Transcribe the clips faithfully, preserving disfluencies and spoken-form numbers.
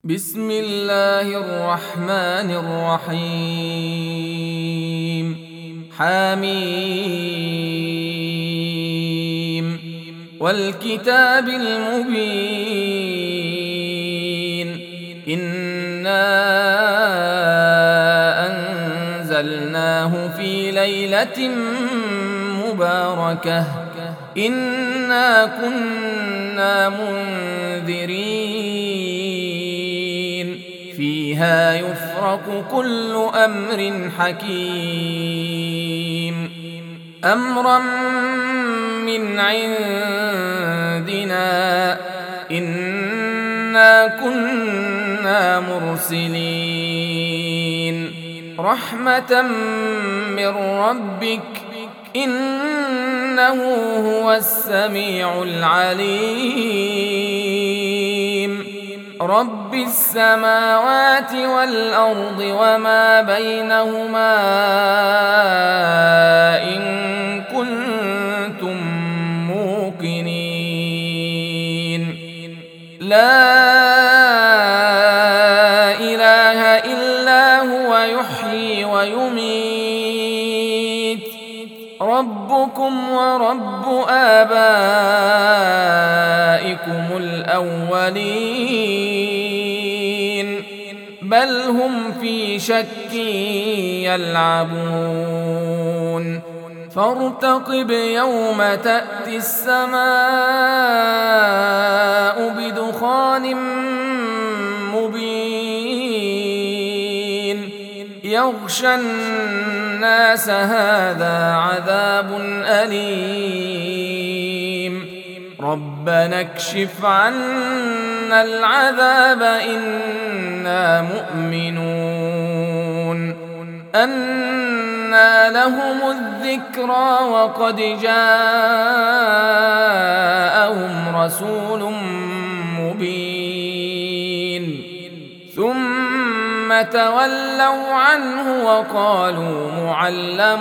بسم الله الرحمن الرحيم حميم والكتاب المبين إنا أنزلناه في ليلة مباركة إنا كنا منذرين فيها يفرق كل أمر حكيم أمرا من عندنا إنا كنا مرسلين رحمة من ربك إنه هو السميع العليم رب السماوات والأرض وما بينهما إن كنتم موقنين لا إله إلا هو يحيي ويميت ربكم ورب آبائكم الأولين بل هم في شك يلعبون فارتقب يوم تأتي السماء بدخان مبين يغشى الناس هذا عذاب أليم ربنا اكشف عنا العذاب إنا مؤمنون أنى لهم الذكرى وقد جاءهم رسول مبين ثم تولوا عنه وقالوا معلم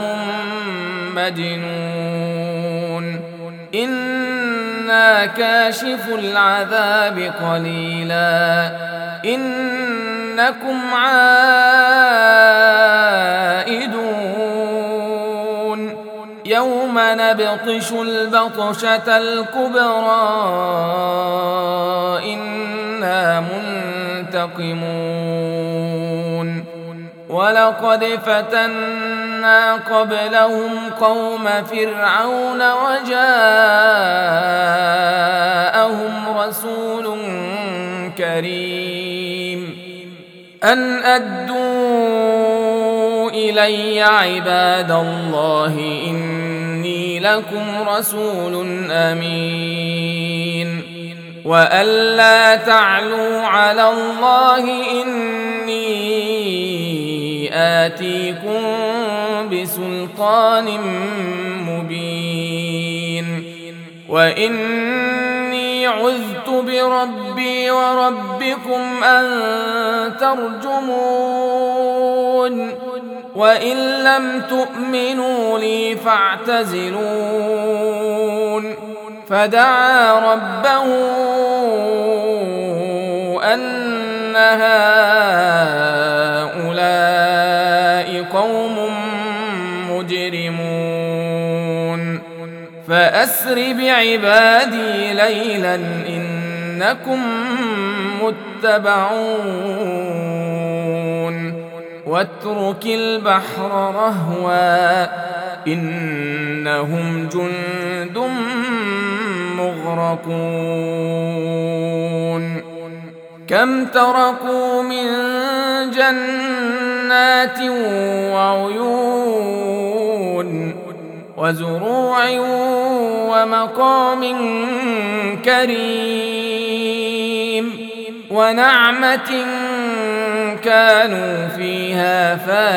مجنون إنا كاشف العذاب قليلا إنكم عائدون يوم نبطش البطشة الكبرى إنا منتقمون ولقد فتنا قبلهم قوم فرعون وجاءهم رسول كريم أن أدوا إلي عباد الله إني لكم رسول أمين وأن لا تعلوا على الله إني آتيكم بسلطان مبين وإني عذت بربي وربكم أن ترجمون وإن لم تؤمنوا لي فاعتزلون فدعا ربه أن هؤلاء قوم مجرمون فأسر بعبادي ليلا إنكم متبعون واترك البحر رهوا إنهم جند مغرقون كم تركوا من جنات وعيون وزروع ومقام كريم ونعمة كانوا فيها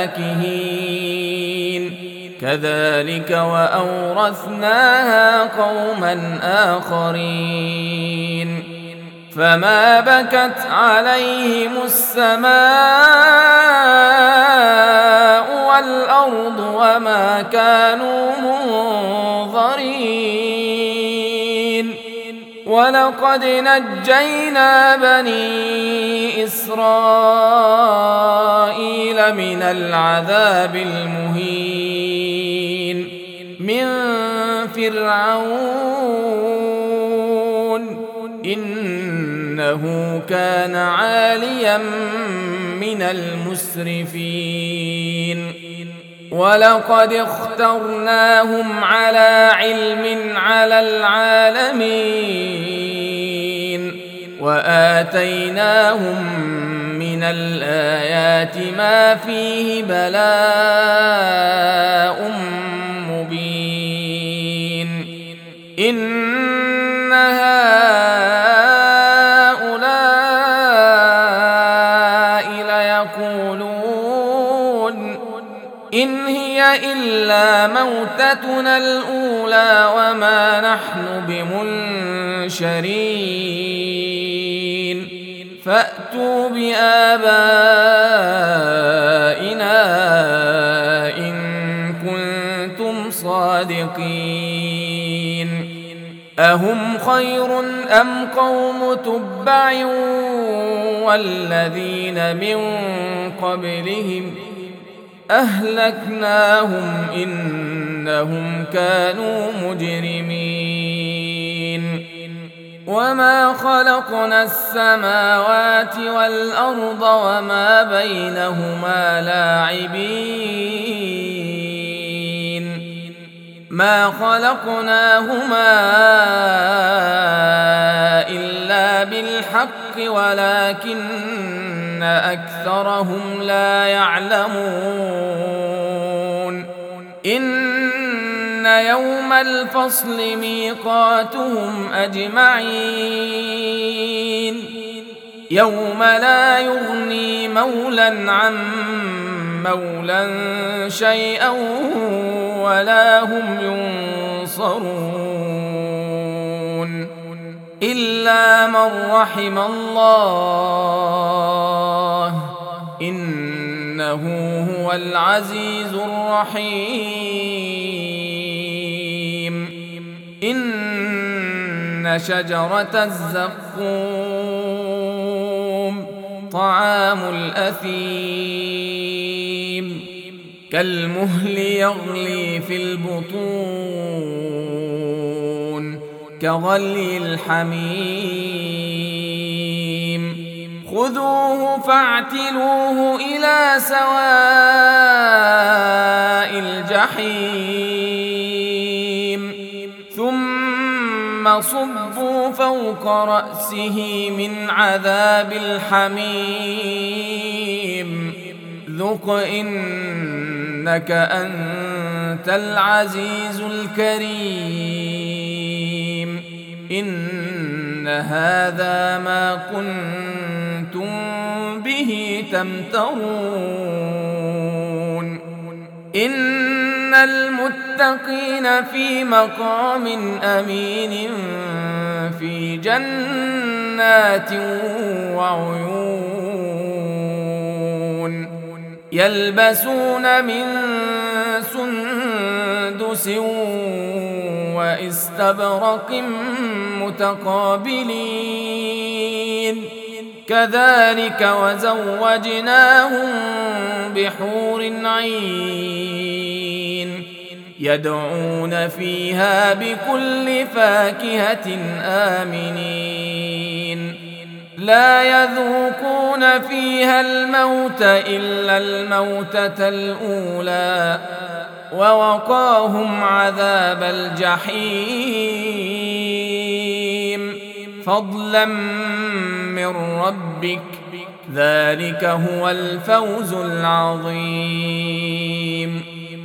فاكهين كذلك وأورثناها قوما آخرين فما بكت عليهم السماء والأرض وما كانوا منظرين ولقد نجينا بني إسرائيل إسرائيل من العذاب المهين من فرعون إنه كان عاليا من المسرفين ولقد اخترناهم على علم على العالمين وآتيناهم من الآيات ما فيه بلاء مبين إن هؤلاء ليقولون إن هي إلا موتتنا الأولى وما نحن بمنشرين فأتوا بآبائنا إن كنتم صادقين أهم خير أم قوم تبع والذين من قبلهم أهلكناهم إنهم كانوا مجرمين وما خلقنا السماوات والأرض وما بينهما لاعبين ما خلقناهما إلا بالحق ولكن أكثرهم لا يعلمون إن يوم الفصل ميقاتهم أجمعين يوم لا يغني مولا عن مولا شيئا ولا هم ينصرون إلا من رحم الله إنه هو العزيز الرحيم إن شجرة الزقوم طعام الأثيم كالمهل يغلي في البطون كغلي الحميم خذوه فاعتلوه إلى سواء الجحيم ثم صبوا فوق رأسه من عذاب الحميم ذق إنك أنت العزيز الكريم إن هذا ما كنتم به تمترون إن المتقين في مقام أمين في جنات وعيون يلبسون من سندس واستبرق متقابلين كذلك وزوجناهم بحور عين يدعون فيها بكل فاكهة آمنين لا يذوقون فيها الموت إلا الموتة الأولى ووقاهم عذاب الجحيم فضلا من ربك ذلك هو الفوز العظيم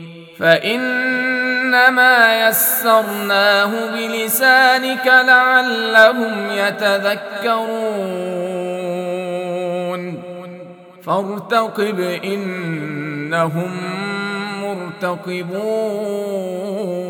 فإنما يسرناه بلسانك لعلهم يتذكرون فارتقب إنهم مرتقبون